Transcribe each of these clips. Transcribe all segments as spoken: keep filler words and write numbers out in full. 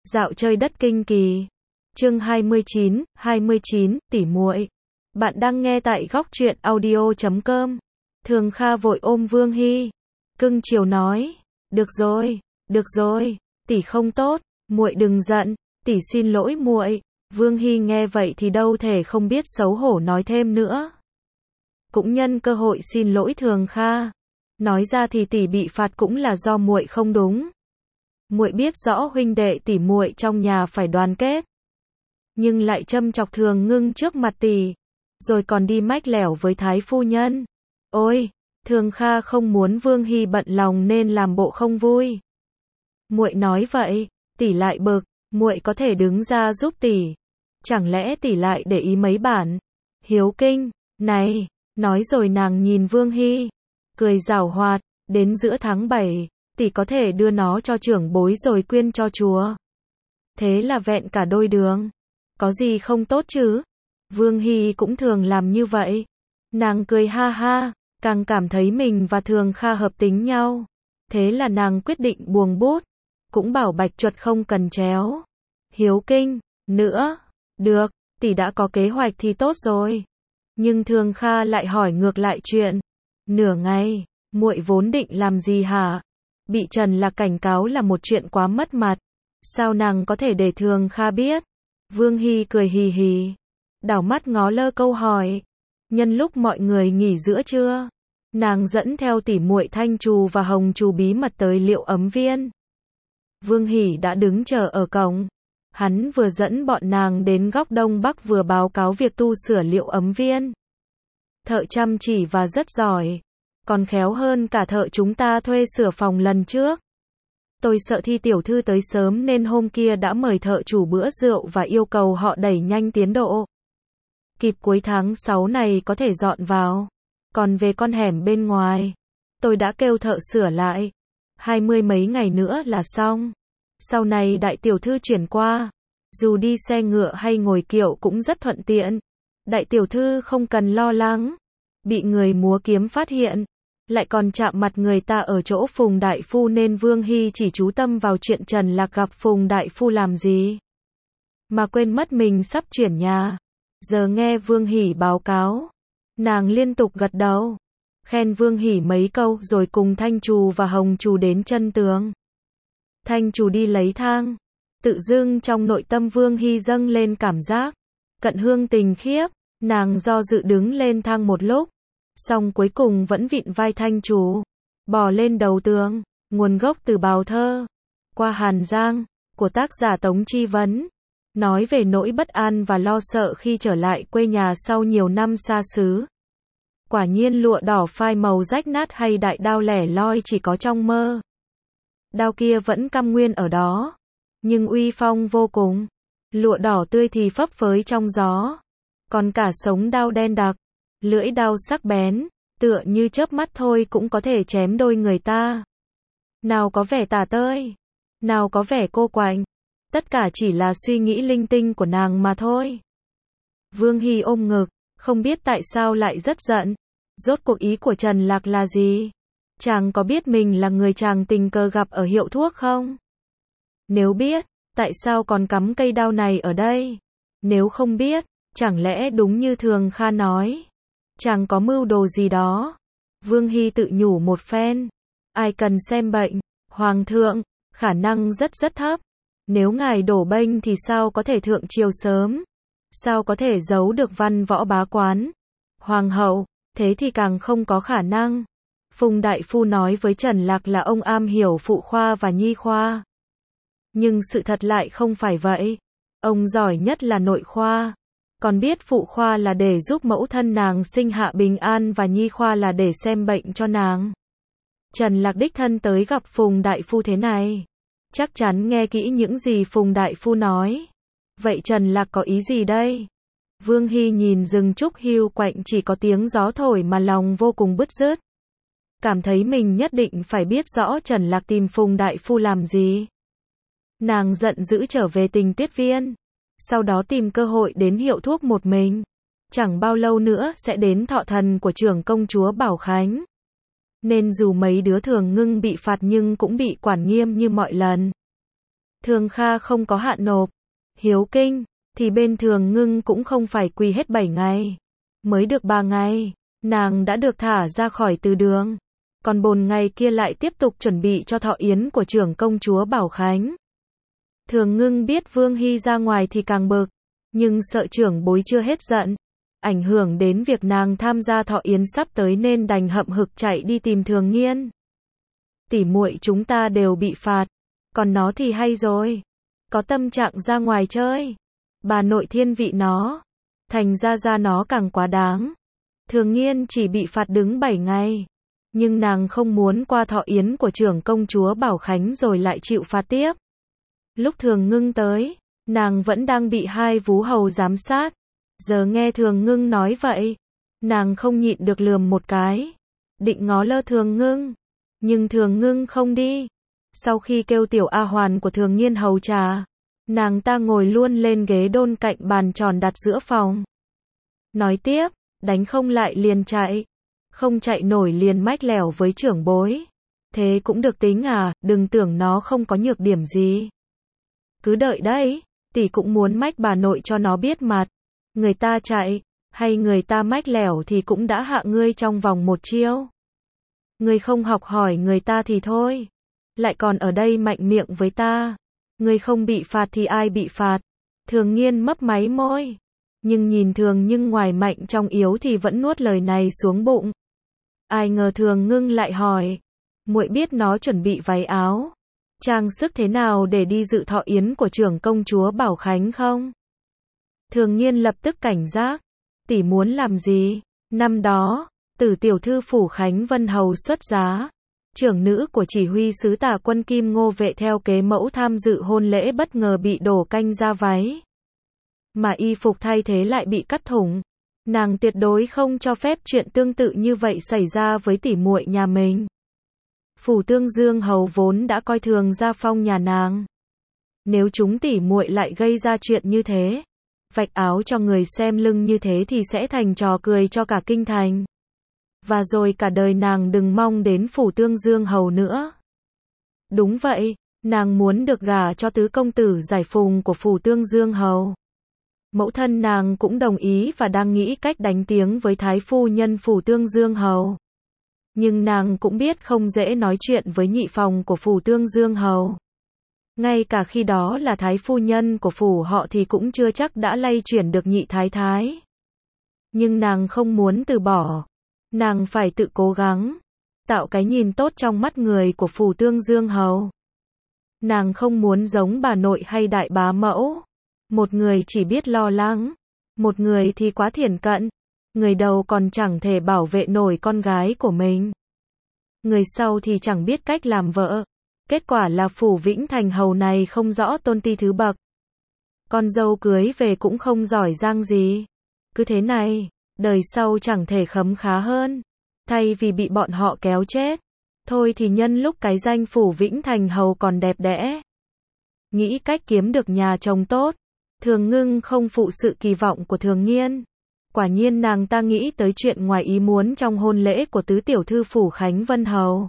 Dạo chơi đất kinh kỳ. Chương hai mươi chín, hai mươi chín, tỉ muội. Bạn đang nghe tại góc truyện audio chấm com. Thường Kha vội ôm Vương Hy, cưng chiều nói, "Được rồi, được rồi, tỷ không tốt, muội đừng giận, tỷ xin lỗi muội." Vương Hy nghe vậy thì đâu thể không biết xấu hổ nói thêm nữa. Cũng nhân cơ hội xin lỗi Thường Kha. Nói ra thì tỷ bị phạt cũng là do muội không đúng. Muội biết rõ huynh đệ tỷ muội trong nhà phải đoàn kết, nhưng lại châm chọc Thường Ngưng trước mặt tỷ, rồi còn đi mách lẻo với Thái phu nhân. Ôi, Thường Kha không muốn Vương Hy bận lòng nên làm bộ không vui. Muội nói vậy, tỷ lại bực, muội có thể đứng ra giúp tỷ. Chẳng lẽ tỷ lại để ý mấy bản hiếu kinh này? Nói rồi nàng nhìn Vương Hy, cười giảo hoạt, đến giữa tháng bảy, tỷ có thể đưa nó cho trưởng bối rồi quyên cho chùa. Thế là vẹn cả đôi đường. Có gì không tốt chứ? Vương Hy cũng thường làm như vậy. Nàng cười ha ha, càng cảm thấy mình và Thường Kha hợp tính nhau. Thế là nàng quyết định buông bút, cũng bảo Bạch Chuột không cần chéo hiếu kinh nữa. Được, tỷ đã có kế hoạch thì tốt rồi. Nhưng Thường Kha lại hỏi ngược lại chuyện. Nửa ngày, muội vốn định làm gì hả? Bị Trần Lạc cảnh cáo là một chuyện quá mất mặt. Sao nàng có thể để Thường Kha biết? Vương Hy cười hì hì, đảo mắt ngó lơ câu hỏi. Nhân lúc mọi người nghỉ giữa trưa, nàng dẫn theo tỉ muội Thanh Trù và Hồng Trù bí mật tới Liệu Ấm Viên. Vương Hỷ đã đứng chờ ở cổng. Hắn vừa dẫn bọn nàng đến góc đông bắc vừa báo cáo việc tu sửa Liệu Ấm Viên. Thợ chăm chỉ và rất giỏi, còn khéo hơn cả thợ chúng ta thuê sửa phòng lần trước. Tôi sợ Thi tiểu thư tới sớm nên hôm kia đã mời thợ chủ bữa rượu và yêu cầu họ đẩy nhanh tiến độ. Kịp cuối tháng sáu này có thể dọn vào. Còn về con hẻm bên ngoài, tôi đã kêu thợ sửa lại. Hai mươi mấy ngày nữa là xong. Sau này đại tiểu thư chuyển qua, dù đi xe ngựa hay ngồi kiệu cũng rất thuận tiện. Đại tiểu thư không cần lo lắng bị người múa kiếm phát hiện, lại còn chạm mặt người ta ở chỗ Phùng đại phu, nên Vương Hy chỉ chú tâm vào chuyện Trần Lạc gặp Phùng đại phu làm gì, mà quên mất mình sắp chuyển nhà. Giờ nghe Vương Hỷ báo cáo, nàng liên tục gật đầu, khen Vương Hỷ mấy câu rồi cùng Thanh Trù và Hồng Trù đến chân tường. Thanh Trù đi lấy thang, tự dưng trong nội tâm Vương Hy dâng lên cảm giác cận hương tình khiếp. Nàng do dự đứng lên thang một lúc, xong cuối cùng vẫn vịn vai Thanh Trù, bò lên đầu tường. Nguồn gốc từ Bào Thơ qua Hàn Giang của tác giả Tống Chi Vấn, nói về nỗi bất an và lo sợ khi trở lại quê nhà sau nhiều năm xa xứ. Quả nhiên lụa đỏ phai màu rách nát hay đại đao lẻ loi chỉ có trong mơ. Đao kia vẫn căm nguyên ở đó, nhưng uy phong vô cùng. Lụa đỏ tươi thì phấp phới trong gió, còn cả sống đao đen đặc, lưỡi đao sắc bén, tựa như chớp mắt thôi cũng có thể chém đôi người ta. Nào có vẻ tả tơi, nào có vẻ cô quạnh, tất cả chỉ là suy nghĩ linh tinh của nàng mà thôi. Vương Hy ôm ngực, không biết tại sao lại rất giận. Rốt cuộc ý của Trần Lạc là gì? Chàng có biết mình là người chàng tình cờ gặp ở hiệu thuốc không? Nếu biết, tại sao còn cắm cây đao này ở đây? Nếu không biết, chẳng lẽ đúng như Thường Kha nói, chàng có mưu đồ gì đó? Vương Hy tự nhủ một phen. Ai cần xem bệnh? Hoàng thượng, khả năng rất rất thấp. Nếu ngài đổ bênh thì sao có thể thượng triều sớm? Sao có thể giấu được văn võ bá quán? Hoàng hậu, thế thì càng không có khả năng. Phùng đại phu nói với Trần Lạc là ông am hiểu phụ khoa và nhi khoa. Nhưng sự thật lại không phải vậy. Ông giỏi nhất là nội khoa. Còn biết phụ khoa là để giúp mẫu thân nàng sinh hạ bình an và nhi khoa là để xem bệnh cho nàng. Trần Lạc đích thân tới gặp Phùng đại phu thế này, chắc chắn nghe kỹ những gì Phùng đại phu nói. Vậy Trần Lạc có ý gì đây? Vương Hy nhìn rừng trúc hiu quạnh chỉ có tiếng gió thổi mà lòng vô cùng bứt rứt. Cảm thấy mình nhất định phải biết rõ Trần Lạc tìm Phùng đại phu làm gì. Nàng giận dữ trở về Tình Tuyết Viên, sau đó tìm cơ hội đến hiệu thuốc một mình. Chẳng bao lâu nữa sẽ đến thọ thần của trưởng công chúa Bảo Khánh, nên dù mấy đứa Thường Ngưng bị phạt nhưng cũng bị quản nghiêm như mọi lần. Thường Kha không có hạn nộp hiếu kinh, thì bên Thường Ngưng cũng không phải quỳ hết bảy ngày. Mới được ba ngày, nàng đã được thả ra khỏi từ đường. Còn bồn ngày kia lại tiếp tục chuẩn bị cho thọ yến của trưởng công chúa Bảo Khánh. Thường Ngưng biết Vương Hy ra ngoài thì càng bực, nhưng sợ trưởng bối chưa hết giận, ảnh hưởng đến việc nàng tham gia thọ yến sắp tới nên đành hậm hực chạy đi tìm Thường Nghiên. Tỉ muội chúng ta đều bị phạt, còn nó thì hay rồi, có tâm trạng ra ngoài chơi. Bà nội thiên vị nó, thành ra ra nó càng quá đáng. Thường Nghiên chỉ bị phạt đứng bảy ngày, nhưng nàng không muốn qua thọ yến của trưởng công chúa Bảo Khánh rồi lại chịu phạt tiếp. Lúc Thường Ngưng tới, nàng vẫn đang bị hai vú hầu giám sát. Giờ nghe Thường Ngưng nói vậy, nàng không nhịn được lườm một cái, định ngó lơ Thường Ngưng, nhưng Thường Ngưng không đi. Sau khi kêu tiểu A Hoàn của Thường Nghiên hầu trà, nàng ta ngồi luôn lên ghế đôn cạnh bàn tròn đặt giữa phòng. Nói tiếp, đánh không lại liền chạy, không chạy nổi liền mách lẻo với trưởng bối. Thế cũng được tính à, đừng tưởng nó không có nhược điểm gì. Cứ đợi đấy, tỷ cũng muốn mách bà nội cho nó biết mặt. Người ta chạy, hay người ta mách lẻo thì cũng đã hạ ngươi trong vòng một chiêu. Ngươi không học hỏi người ta thì thôi, lại còn ở đây mạnh miệng với ta. Ngươi không bị phạt thì ai bị phạt? Thường Nghiên mấp máy môi, nhưng nhìn Thường nhưng ngoài mạnh trong yếu thì vẫn nuốt lời này xuống bụng. Ai ngờ Thường Ngưng lại hỏi, muội biết nó chuẩn bị váy áo, trang sức thế nào để đi dự thọ yến của trưởng công chúa Bảo Khánh không? Thường Nghiên lập tức cảnh giác, tỷ muốn làm gì? Năm đó, Tử tiểu thư phủ Khánh Vân hầu xuất giá, trưởng nữ của chỉ huy sứ tả quân Kim Ngô Vệ theo kế mẫu tham dự hôn lễ bất ngờ bị đổ canh ra váy, mà y phục thay thế lại bị cắt thủng. Nàng tuyệt đối không cho phép chuyện tương tự như vậy xảy ra với tỷ muội nhà mình. Phủ Tương Dương hầu vốn đã coi thường gia phong nhà nàng. Nếu chúng tỷ muội lại gây ra chuyện như thế, vạch áo cho người xem lưng như thế thì sẽ thành trò cười cho cả kinh thành. Và rồi cả đời nàng đừng mong đến Phủ Tương Dương hầu nữa. Đúng vậy, nàng muốn được gả cho tứ công tử Giải Phùng của Phủ Tương Dương hầu. Mẫu thân nàng cũng đồng ý và đang nghĩ cách đánh tiếng với thái phu nhân Phủ Tương Dương hầu. Nhưng nàng cũng biết không dễ nói chuyện với nhị phòng của Phủ Tương Dương hầu. Ngay cả khi đó là thái phu nhân của phủ họ thì cũng chưa chắc đã lay chuyển được nhị thái thái. Nhưng nàng không muốn từ bỏ. Nàng phải tự cố gắng, tạo cái nhìn tốt trong mắt người của Phủ Tương Dương hầu. Nàng không muốn giống bà nội hay đại bá mẫu. Một người chỉ biết lo lắng, một người thì quá thiển cận, người đầu còn chẳng thể bảo vệ nổi con gái của mình. Người sau thì chẳng biết cách làm vợ. Kết quả là Phủ Vĩnh Thành hầu này không rõ tôn ti thứ bậc. Con dâu cưới về cũng không giỏi giang gì. Cứ thế này, đời sau chẳng thể khấm khá hơn. Thay vì bị bọn họ kéo chết, thôi thì nhân lúc cái danh Phủ Vĩnh Thành hầu còn đẹp đẽ, nghĩ cách kiếm được nhà chồng tốt. Thường Ngưng không phụ sự kỳ vọng của Thường Nghiên. Quả nhiên nàng ta nghĩ tới chuyện ngoài ý muốn trong hôn lễ của tứ tiểu thư Phủ Khánh Vân hầu.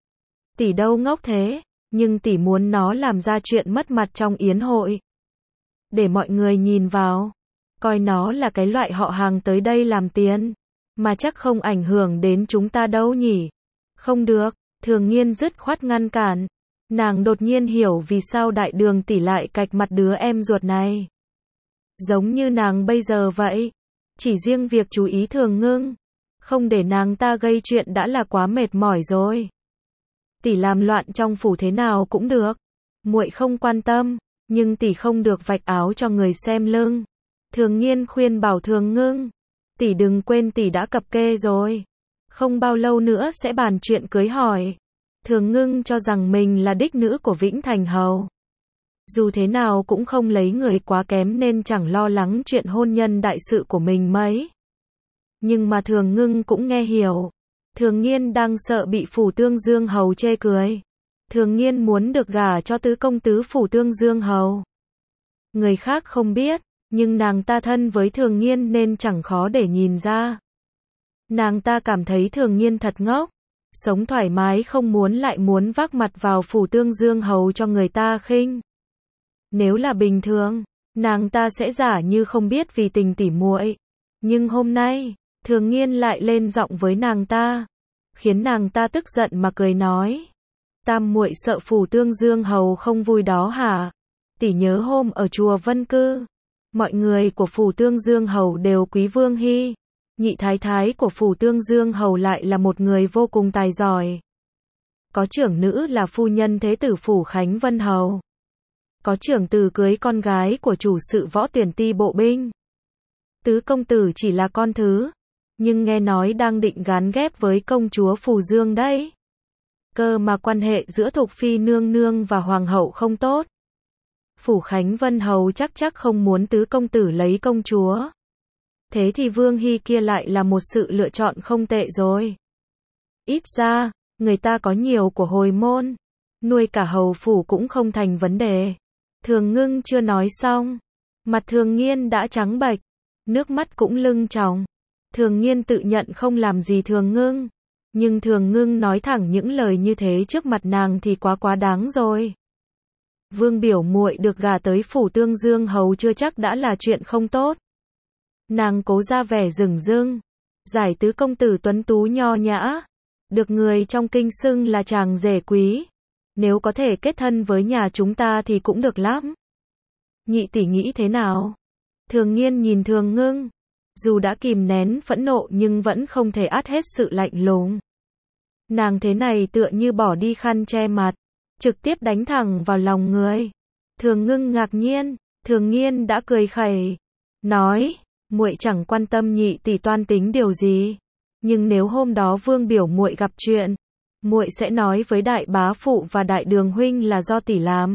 Tỷ đâu ngốc thế, nhưng tỷ muốn nó làm ra chuyện mất mặt trong yến hội, để mọi người nhìn vào, coi nó là cái loại họ hàng tới đây làm tiền, mà chắc không ảnh hưởng đến chúng ta đâu nhỉ. Không được, Thường Nghiên dứt khoát ngăn cản. Nàng đột nhiên hiểu vì sao đại đường tỷ lại cạch mặt đứa em ruột này. Giống như nàng bây giờ vậy, chỉ riêng việc chú ý Thường Ngưng, không để nàng ta gây chuyện đã là quá mệt mỏi rồi. Tỷ làm loạn trong phủ thế nào cũng được, muội không quan tâm, nhưng tỷ không được vạch áo cho người xem lưng. Thường Nghiên khuyên bảo Thường Ngưng, tỷ đừng quên tỷ đã cập kê rồi, không bao lâu nữa sẽ bàn chuyện cưới hỏi. Thường Ngưng cho rằng mình là đích nữ của Vĩnh Thành hầu, dù thế nào cũng không lấy người quá kém nên chẳng lo lắng chuyện hôn nhân đại sự của mình mấy. Nhưng mà Thường Ngưng cũng nghe hiểu, Thường Nghiên đang sợ bị Phủ Tương Dương hầu chê cười. Thường Nghiên muốn được gả cho tứ công tứ Phủ Tương Dương hầu. Người khác không biết, nhưng nàng ta thân với Thường Nghiên nên chẳng khó để nhìn ra. Nàng ta cảm thấy Thường Nghiên thật ngốc, sống thoải mái không muốn lại muốn vác mặt vào Phủ Tương Dương hầu cho người ta khinh. Nếu là bình thường, nàng ta sẽ giả như không biết vì tình tỉ muội. Nhưng hôm nay, Thường Nghiên lại lên giọng với nàng ta, khiến nàng ta tức giận mà cười nói. Tam muội sợ Phủ Tương Dương hầu không vui đó hả? Tỷ nhớ hôm ở chùa Vân Cư, mọi người của Phủ Tương Dương hầu đều quý Vương Hy. Nhị thái thái của Phủ Tương Dương hầu lại là một người vô cùng tài giỏi. Có trưởng nữ là phu nhân thế tử Phủ Khánh Vân hầu. Có trưởng tử cưới con gái của chủ sự Võ Tuyển Ti bộ binh. Tứ công tử chỉ là con thứ, nhưng nghe nói đang định gán ghép với công chúa Phù Dương đấy. Cơ mà quan hệ giữa Thục Phi nương nương và hoàng hậu không tốt. Phủ Khánh Vân hầu chắc chắc không muốn tứ công tử lấy công chúa. Thế thì Vương Hy kia lại là một sự lựa chọn không tệ rồi. Ít ra, người ta có nhiều của hồi môn, nuôi cả hầu phủ cũng không thành vấn đề. Thường Ngưng chưa nói xong, mặt Thường Nghiên đã trắng bệch, nước mắt cũng lưng tròng. Thường Nghiên tự nhận không làm gì Thường Ngưng, nhưng Thường Ngưng nói thẳng những lời như thế trước mặt nàng thì quá quá đáng rồi. Vương biểu muội được gả tới Phủ Tương Dương hầu chưa chắc đã là chuyện không tốt. Nàng cố ra vẻ rừng rưng, giải tứ công tử tuấn tú nho nhã, được người trong kinh xưng là chàng rể quý. Nếu có thể kết thân với nhà chúng ta thì cũng được lắm. Nhị tỷ nghĩ thế nào? Thường Nghiên nhìn Thường Ngưng, dù đã kìm nén phẫn nộ nhưng vẫn không thể át hết sự lạnh lùng. Nàng thế này tựa như bỏ đi khăn che mặt, trực tiếp đánh thẳng vào lòng người. Thường Ngưng ngạc nhiên, Thường Nghiên đã cười khẩy, nói, muội chẳng quan tâm nhị tỷ toan tính điều gì, nhưng nếu hôm đó Vương biểu muội gặp chuyện, muội sẽ nói với đại bá phụ và đại đường huynh là do tỷ làm.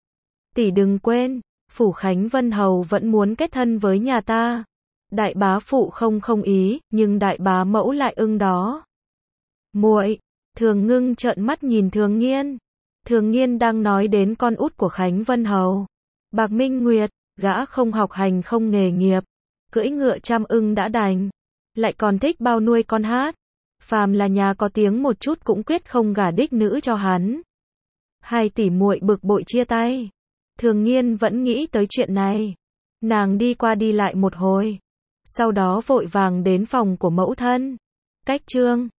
Tỷ đừng quên, Phủ Khánh Vân hầu vẫn muốn kết thân với nhà ta. Đại bá phụ không không ý, nhưng đại bá mẫu lại ưng đó. Muội, Thường Ngưng trợn mắt nhìn Thường Nghiên. Thường Nghiên đang nói đến con út của Khánh Vân hầu, Bạc Minh Nguyệt, gã không học hành không nghề nghiệp, cưỡi ngựa chăm ưng đã đành, lại còn thích bao nuôi con hát. Phàm là nhà có tiếng một chút cũng quyết không gả đích nữ cho hắn. Hai tỷ muội bực bội chia tay. Thường Nghiên vẫn nghĩ tới chuyện này. Nàng đi qua đi lại một hồi, sau đó vội vàng đến phòng của mẫu thân. Cách chương